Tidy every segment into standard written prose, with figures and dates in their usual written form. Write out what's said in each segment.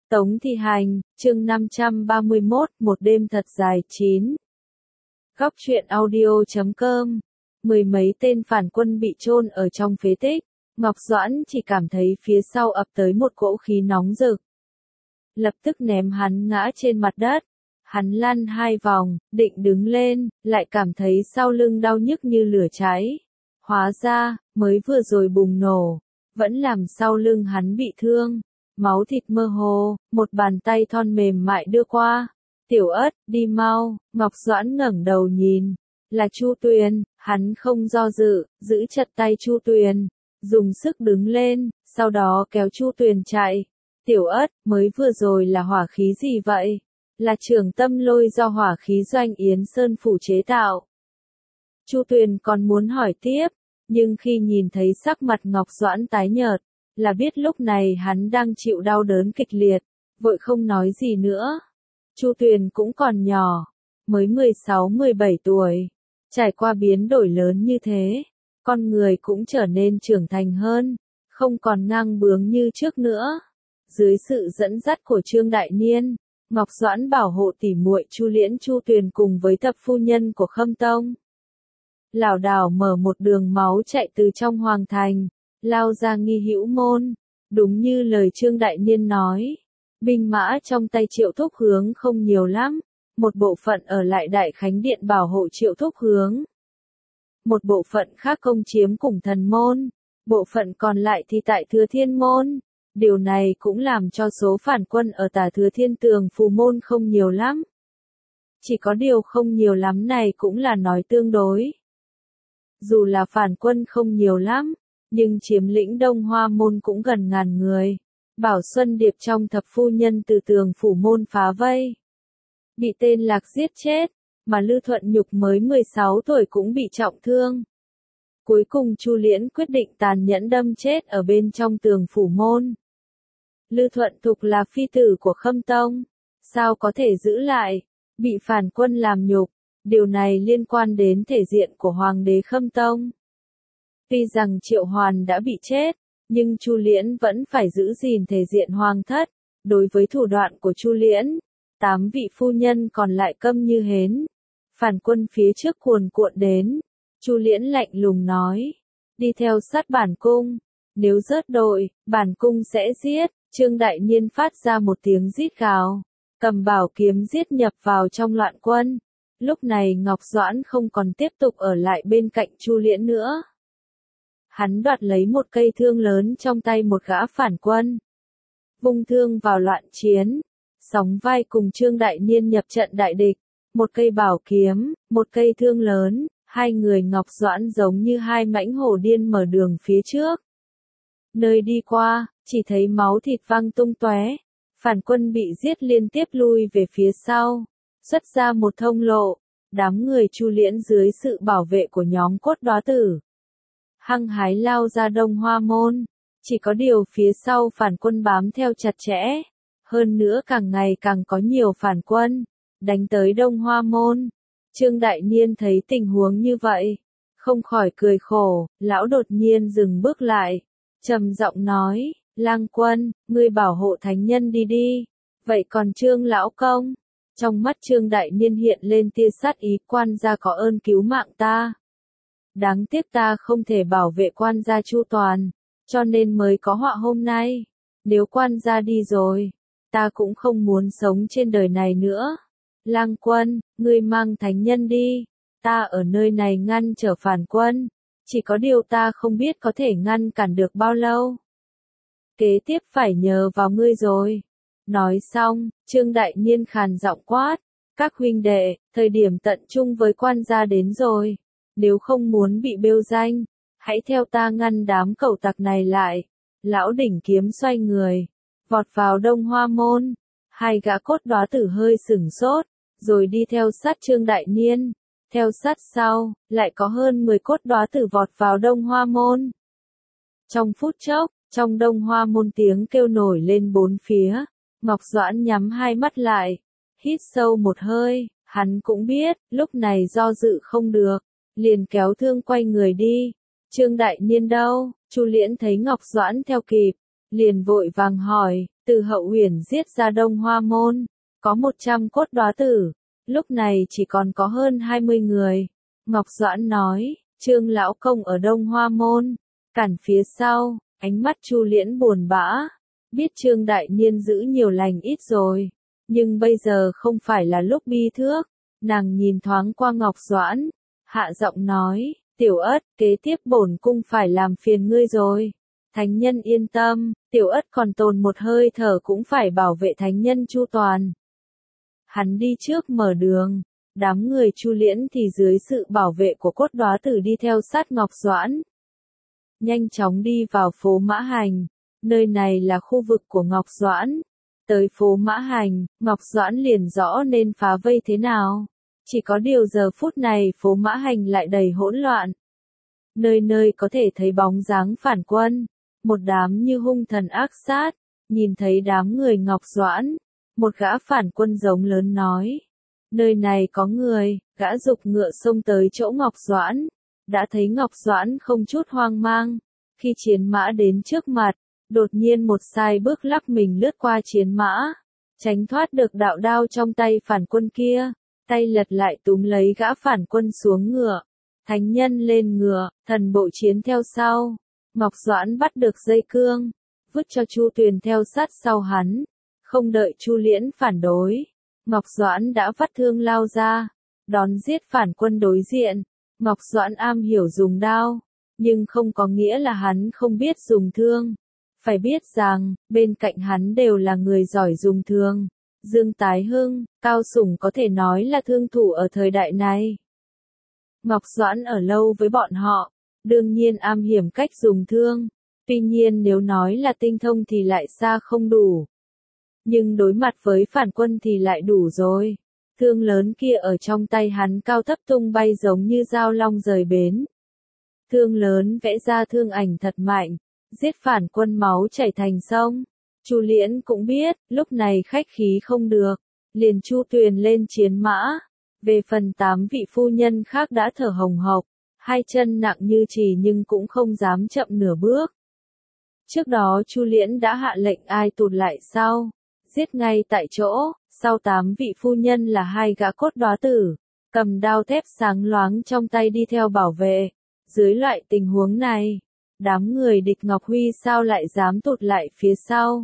Tống Thi Hành, chương 531, một đêm thật dài 9. Góc truyện audio.com. Mười mấy tên phản quân bị chôn ở trong phế tích, Ngọc Doãn chỉ cảm thấy phía sau ập tới một cỗ khí nóng rực. Lập tức ném hắn ngã trên mặt đất. Hắn lăn 2 vòng, định đứng lên, lại cảm thấy sau lưng đau nhức như lửa cháy. Hóa ra, mới vừa rồi bùng nổ, vẫn làm sau lưng hắn bị thương. Máu thịt mơ hồ, một bàn tay thon mềm mại đưa qua. Tiểu Ất, đi mau. Ngọc Doãn ngẩng đầu nhìn. Là Chu Tuyền, hắn không do dự, giữ chặt tay Chu Tuyền, dùng sức đứng lên, sau đó kéo Chu Tuyền chạy. Tiểu Ất, mới vừa rồi là hỏa khí gì vậy? Là Trường Tâm Lôi do hỏa khí Doanh Yến Sơn phủ chế tạo. Chu Tuyền còn muốn hỏi tiếp, nhưng khi nhìn thấy sắc mặt Ngọc Doãn tái nhợt, là biết lúc này hắn đang chịu đau đớn kịch liệt, vội không nói gì nữa. Chu Tuyền cũng còn nhỏ, mới 16-17 tuổi, trải qua biến đổi lớn như thế, con người cũng trở nên trưởng thành hơn, không còn ngang bướng như trước nữa. Dưới sự dẫn dắt của Trương Đại Niên, Ngọc Doãn bảo hộ tỉ muội Chu Liễn Chu Tuyền cùng với thập phu nhân của Khâm Tông. Lảo đảo mở một đường máu chạy từ trong hoàng thành, lao ra Nghi Hữu môn. Đúng như lời Trương Đại Niên nói, binh mã trong tay Triệu Thúc Hướng không nhiều lắm, một bộ phận ở lại Đại Khánh Điện bảo hộ Triệu Thúc Hướng. Một bộ phận khác công chiếm Củng Thần môn, bộ phận còn lại thì tại Thừa Thiên môn. Điều này cũng làm cho số phản quân ở Tả Thừa Thiên Tường Phù môn không nhiều lắm. Chỉ có điều không nhiều lắm này cũng là nói tương đối. Dù là phản quân không nhiều lắm, nhưng chiếm lĩnh Đông Hoa môn cũng gần 1000 người. Bảo Xuân Điệp trong thập phu nhân từ Tường Phủ môn phá vây, bị tên Lạc giết chết, mà Lư Thuận Nhục mới 16 tuổi cũng bị trọng thương. Cuối cùng Chu Liễn quyết định tàn nhẫn đâm chết ở bên trong Tường Phủ môn. Lư Thuận Thục là phi tử của Khâm Tông, sao có thể giữ lại, bị phản quân làm nhục, điều này liên quan đến thể diện của Hoàng đế Khâm Tông. Tuy rằng Triệu Hoàn đã bị chết, nhưng Chu Liễn vẫn phải giữ gìn thể diện hoàng thất. Đối với thủ đoạn của Chu Liễn, 8 vị phu nhân còn lại câm như hến. Phản quân phía trước cuồn cuộn đến, Chu Liễn lạnh lùng nói, đi theo sát bản cung, nếu rớt đội, bản cung sẽ giết. Trương Đại Niên phát ra một tiếng rít gào, cầm bảo kiếm giết nhập vào trong loạn quân. Lúc này Ngọc Doãn không còn tiếp tục ở lại bên cạnh Chu Liễn nữa. Hắn đoạt lấy một cây thương lớn trong tay một gã phản quân, vung thương vào loạn chiến, sóng vai cùng Trương Đại Niên nhập trận đại địch. Một cây bảo kiếm, một cây thương lớn, hai người Ngọc Doãn giống như hai mãnh hổ điên mở đường phía trước. Nơi đi qua, chỉ thấy máu thịt văng tung tóe, phản quân bị giết liên tiếp lui về phía sau, xuất ra một thông lộ. Đám người Chu Liễn dưới sự bảo vệ của nhóm Cốt Đóa Tử, hăng hái lao ra Đông Hoa môn. Chỉ có điều phía sau phản quân bám theo chặt chẽ, hơn nữa càng ngày càng có nhiều phản quân đánh tới Đông Hoa môn. Trương Đại Niên thấy tình huống như vậy, không khỏi cười khổ. Lão đột nhiên dừng bước lại, trầm giọng nói, Lang Quân, ngươi bảo hộ thánh nhân đi đi, vậy còn Trương lão công? Trong mắt Trương Đại Niên hiện lên tia sát ý, quan gia có ơn cứu mạng ta, đáng tiếc ta không thể bảo vệ quan gia chu toàn, cho nên mới có họa hôm nay. Nếu quan gia đi rồi, ta cũng không muốn sống trên đời này nữa. Lang Quân, ngươi mang thánh nhân đi, ta ở nơi này ngăn trở phản quân, chỉ có điều ta không biết có thể ngăn cản được bao lâu. Kế tiếp phải nhờ vào ngươi rồi. Nói xong, Trương Đại Niên khàn giọng quát, các huynh đệ, thời điểm tận trung với quan gia đến rồi. Nếu không muốn bị bêu danh, hãy theo ta ngăn đám cẩu tặc này lại. Lão đỉnh kiếm xoay người, vọt vào Đông Hoa môn. Hai gã Cốt Đóa Tử hơi sửng sốt, rồi đi theo sát Trương Đại Niên. Theo sát sau, lại có hơn 10 Cốt Đóa Tử vọt vào Đông Hoa môn. Trong phút chốc, trong Đông Hoa môn tiếng kêu nổi lên bốn phía. Ngọc Doãn nhắm hai mắt lại, hít sâu một hơi, hắn cũng biết, lúc này do dự không được, liền kéo thương quay người đi. Trương Đại Niên đâu? Chu Liễn thấy Ngọc Doãn theo kịp, liền vội vàng hỏi, từ Hậu Uyển giết ra Đông Hoa Môn, có 100 cốt đóa tử, lúc này chỉ còn có hơn 20 người. Ngọc Doãn nói, Trương lão công ở Đông Hoa Môn, cản phía sau, ánh mắt Chu Liễn buồn bã, biết Trương đại niên giữ nhiều lành ít rồi, nhưng bây giờ không phải là lúc bi thước. Nàng nhìn thoáng qua Ngọc Doãn, hạ giọng nói, Tiểu Ất, kế tiếp bổn cung phải làm phiền ngươi rồi. Thánh nhân yên tâm, Tiểu Ất còn tồn một hơi thở cũng phải bảo vệ thánh nhân chu toàn. Hắn đi trước mở đường, đám người Chu Liễn thì dưới sự bảo vệ của cốt đóa tử đi theo sát Ngọc Doãn. Nhanh chóng đi vào phố Mã Hành, nơi này là khu vực của Ngọc Doãn. Tới phố Mã Hành, Ngọc Doãn liền rõ nên phá vây thế nào. Chỉ có điều giờ phút này phố Mã Hành lại đầy hỗn loạn. Nơi nơi có thể thấy bóng dáng phản quân, một đám như hung thần ác sát. Nhìn thấy đám người Ngọc Doãn, một gã phản quân giống lớn nói, nơi này có người. Gã giục ngựa xông tới chỗ Ngọc Doãn, đã thấy Ngọc Doãn không chút hoang mang. Khi chiến mã đến trước mặt, đột nhiên một sai bước lắc mình lướt qua chiến mã, tránh thoát được đạo đao trong tay phản quân kia, tay lật lại túm lấy gã phản quân xuống ngựa. Thánh nhân lên ngựa, thần bộ chiến theo sau. Ngọc Doãn bắt được dây cương, vứt cho Chu Tuyền theo sát sau hắn. Không đợi Chu Liễn phản đối, Ngọc Doãn đã vắt thương lao ra, đón giết phản quân đối diện. Ngọc Doãn am hiểu dùng đao, nhưng không có nghĩa là hắn không biết dùng thương. Phải biết rằng, bên cạnh hắn đều là người giỏi dùng thương. Dương Tái Hưng, Cao Sủng có thể nói là thương thủ ở thời đại này. Ngọc Doãn ở lâu với bọn họ, đương nhiên am hiểm cách dùng thương. Tuy nhiên nếu nói là tinh thông thì lại xa không đủ. Nhưng đối mặt với phản quân thì lại đủ rồi. Thương lớn kia ở trong tay hắn cao thấp tung bay giống như dao long rời bến. Thương lớn vẽ ra thương ảnh thật mạnh, giết phản quân máu chảy thành sông. Chu Liễn cũng biết, lúc này khách khí không được, liền Chu Tuyền lên chiến mã. Về phần 8 vị phu nhân khác đã thở hồng hộc, hai chân nặng như chì nhưng cũng không dám chậm nửa bước. Trước đó Chu Liễn đã hạ lệnh ai tụt lại sau, giết ngay tại chỗ. Sau 8 vị phu nhân là 2 gã cốt đóa tử, cầm đao thép sáng loáng trong tay đi theo bảo vệ. Dưới loại tình huống này, đám người địch Ngọc Huy sao lại dám tụt lại phía sau.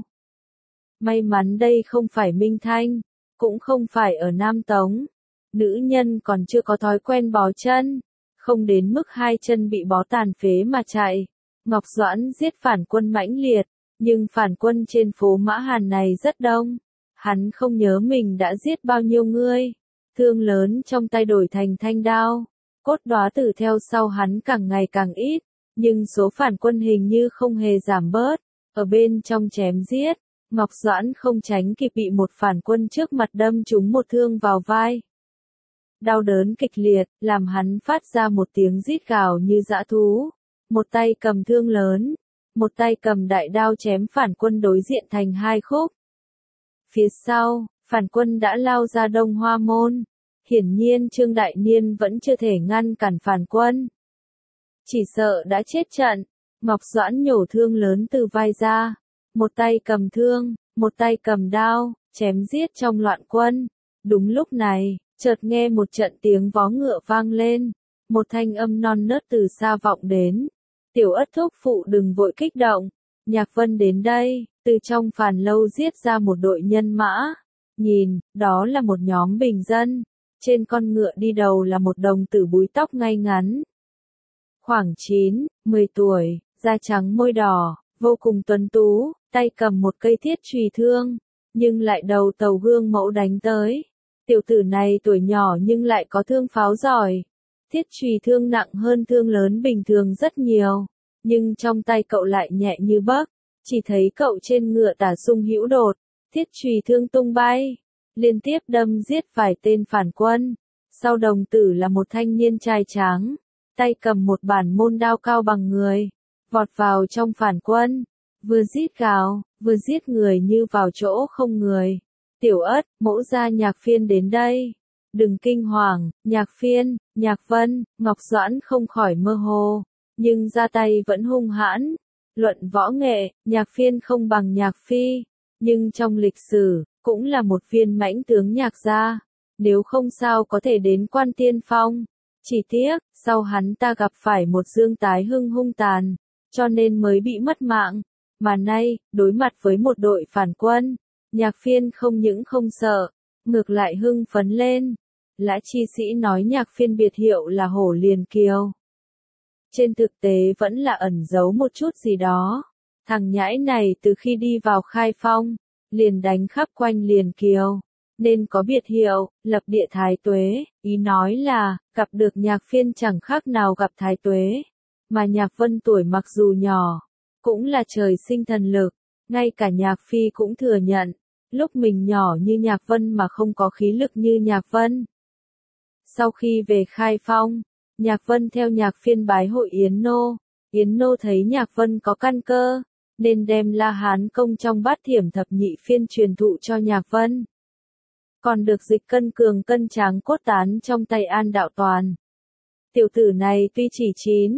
May mắn đây không phải Minh Thanh, cũng không phải ở Nam Tống. Nữ nhân còn chưa có thói quen bó chân, không đến mức 2 chân bị bó tàn phế mà chạy. Ngọc Doãn giết phản quân mãnh liệt, nhưng phản quân trên phố Mã Hàn này rất đông. Hắn không nhớ mình đã giết bao nhiêu người. Thương lớn trong tay đổi thành thanh đao. Cốt đóa tử theo sau hắn càng ngày càng ít, nhưng số phản quân hình như không hề giảm bớt. Ở bên trong chém giết, Ngọc Doãn không tránh kịp bị một phản quân trước mặt đâm trúng một thương vào vai. Đau đớn kịch liệt, làm hắn phát ra một tiếng rít gào như dã thú. Một tay cầm thương lớn, một tay cầm đại đao chém phản quân đối diện thành 2 khúc. Phía sau, phản quân đã lao ra Đông Hoa Môn. Hiển nhiên Trương Đại Niên vẫn chưa thể ngăn cản phản quân. Chỉ sợ đã chết trận. Ngọc Doãn nhổ thương lớn từ vai ra. Một tay cầm thương, một tay cầm đao, chém giết trong loạn quân. Đúng lúc này, chợt nghe một trận tiếng vó ngựa vang lên. Một thanh âm non nớt từ xa vọng đến. Tiểu Ất thúc phụ đừng vội kích động. Nhạc Vân đến đây, từ trong phàn lâu giết ra một đội nhân mã. Nhìn, đó là một nhóm bình dân. Trên con ngựa đi đầu là một đồng tử búi tóc ngay ngắn. Khoảng 9, 10 tuổi, da trắng môi đỏ, vô cùng tuấn tú, tay cầm một cây thiết chùy thương, nhưng lại đầu tàu gương mẫu đánh tới. Tiểu tử này tuổi nhỏ nhưng lại có thương pháo giỏi. Thiết chùy thương nặng hơn thương lớn bình thường rất nhiều, nhưng trong tay cậu lại nhẹ như bấc. Chỉ thấy cậu trên ngựa tả sung hữu đột, thiết chùy thương tung bay, liên tiếp đâm giết vài tên phản quân. Sau đồng tử là một thanh niên trai tráng, tay cầm một bản môn đao cao bằng người, vọt vào trong phản quân, vừa rít gào, vừa giết người như vào chỗ không người. Tiểu Ất, mẫu gia Nhạc Phiên đến đây. Đừng kinh hoàng, Nhạc Phiên, Nhạc Vân. Ngọc Doãn không khỏi mơ hồ, nhưng ra tay vẫn hung hãn. Luận võ nghệ, Nhạc Phiên không bằng Nhạc Phi, nhưng trong lịch sử, cũng là một viên mãnh tướng Nhạc gia, nếu không sao có thể đến quan tiên phong. Chỉ tiếc, sau hắn ta gặp phải một Dương Tái Hưng hung tàn, cho nên mới bị mất mạng. Mà nay, đối mặt với một đội phản quân, Nhạc Phiên không những không sợ, ngược lại hưng phấn lên. Lã Chi Sĩ nói Nhạc Phiên biệt hiệu là Hổ Liền Kiều. Trên thực tế vẫn là ẩn giấu một chút gì đó. Thằng nhãi này từ khi đi vào Khai Phong, liền đánh khắp quanh Liền Kiều, nên có biệt hiệu, lập địa Thái Tuế, ý nói là, gặp được Nhạc Phiên chẳng khác nào gặp Thái Tuế. Mà Nhạc Vân tuổi mặc dù nhỏ, cũng là trời sinh thần lực, ngay cả Nhạc Phi cũng thừa nhận, lúc mình nhỏ như Nhạc Vân mà không có khí lực như Nhạc Vân. Sau khi về Khai Phong, Nhạc Vân theo Nhạc Phiên bái hội Yến Nô thấy Nhạc Vân có căn cơ, nên đem La Hán công trong Bát Thiểm Thập Nhị Phiên truyền thụ cho Nhạc Vân. Còn được dịch cân cường cân tráng cốt tán trong tay An Đạo Toàn. Tiểu tử này tuy chỉ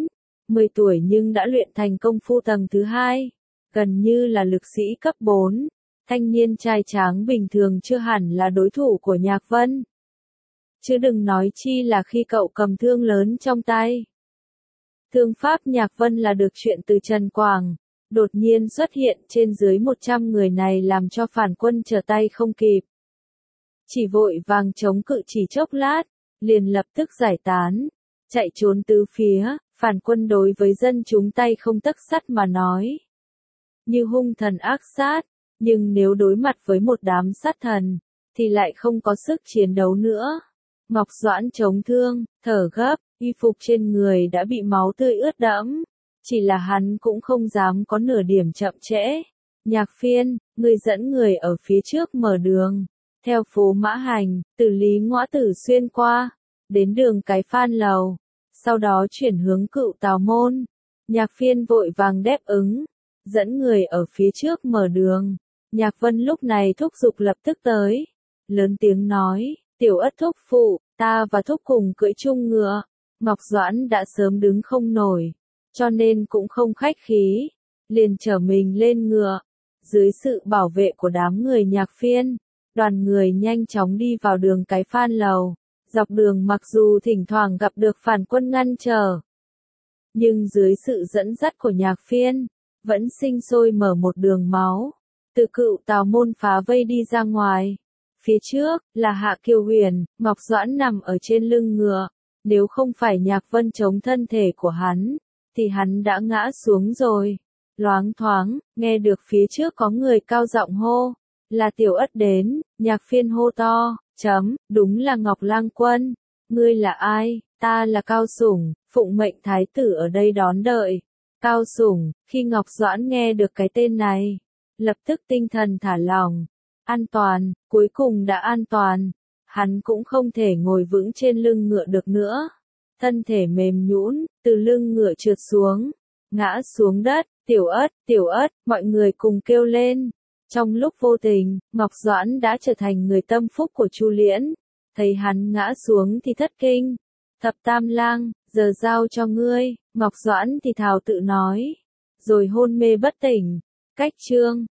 10 tuổi nhưng đã luyện thành công phu tầng thứ 2, gần như là lực sĩ cấp 4, thanh niên trai tráng bình thường chưa hẳn là đối thủ của Nhạc Vân. Chứ đừng nói chi là khi cậu cầm thương lớn trong tay. Thương pháp Nhạc Vân là được chuyện từ Trần Quảng, đột nhiên xuất hiện trên dưới 100 người này làm cho phản quân trở tay không kịp. Chỉ vội vàng chống cự chỉ chốc lát, liền lập tức giải tán, chạy trốn tứ phía, phản quân đối với dân chúng tay không tấc sắt mà nói. Như hung thần ác sát, nhưng nếu đối mặt với một đám sát thần, thì lại không có sức chiến đấu nữa. Ngọc Doãn chống thương, thở gấp, y phục trên người đã bị máu tươi ướt đẫm. Chỉ là hắn cũng không dám có nửa điểm chậm trễ. Nhạc Phiên, người dẫn người ở phía trước mở đường. Theo phố Mã Hành, từ Lý Ngõa Tử xuyên qua, đến đường Cái Phan Lầu. Sau đó chuyển hướng Cựu Tào Môn. Nhạc Phiên vội vàng đáp ứng, dẫn người ở phía trước mở đường. Nhạc Vân lúc này thúc giục lập tức tới. Lớn tiếng nói, Tiểu Ất thúc phụ, ta và thúc cùng cưỡi chung ngựa. Ngọc Doãn đã sớm đứng không nổi, cho nên cũng không khách khí, liền chở mình lên ngựa. Dưới sự bảo vệ của đám người Nhạc Phiên, đoàn người nhanh chóng đi vào đường Cái Phan Lầu. Dọc đường mặc dù thỉnh thoảng gặp được phản quân ngăn trở, nhưng dưới sự dẫn dắt của Nhạc Phiên, vẫn sinh sôi mở một đường máu, từ Cựu Tào Môn phá vây đi ra ngoài. Phía trước, là Hạ Kiều Huyền, Ngọc Doãn nằm ở trên lưng ngựa, nếu không phải Nhạc Vân chống thân thể của hắn, thì hắn đã ngã xuống rồi. Loáng thoáng, nghe được phía trước có người cao giọng hô, là Tiểu Ất đến. Nhạc Phiên hô to, đúng là Ngọc Lang Quân. Ngươi là ai? Ta là Cao Sủng, phụng mệnh thái tử ở đây đón đợi. Cao Sủng, khi Ngọc Doãn nghe được cái tên này, lập tức tinh thần thả lỏng. An toàn, cuối cùng đã an toàn. Hắn cũng không thể ngồi vững trên lưng ngựa được nữa. Thân thể mềm nhũn, từ lưng ngựa trượt xuống, ngã xuống đất. Tiểu Ất, mọi người cùng kêu lên. Trong lúc vô tình, Ngọc Doãn đã trở thành người tâm phúc của Chu Liễn. Thấy hắn ngã xuống thì thất kinh. Thập Tam Lang, giờ giao cho ngươi. Ngọc Doãn thì thào tự nói, rồi hôn mê bất tỉnh. Cách chương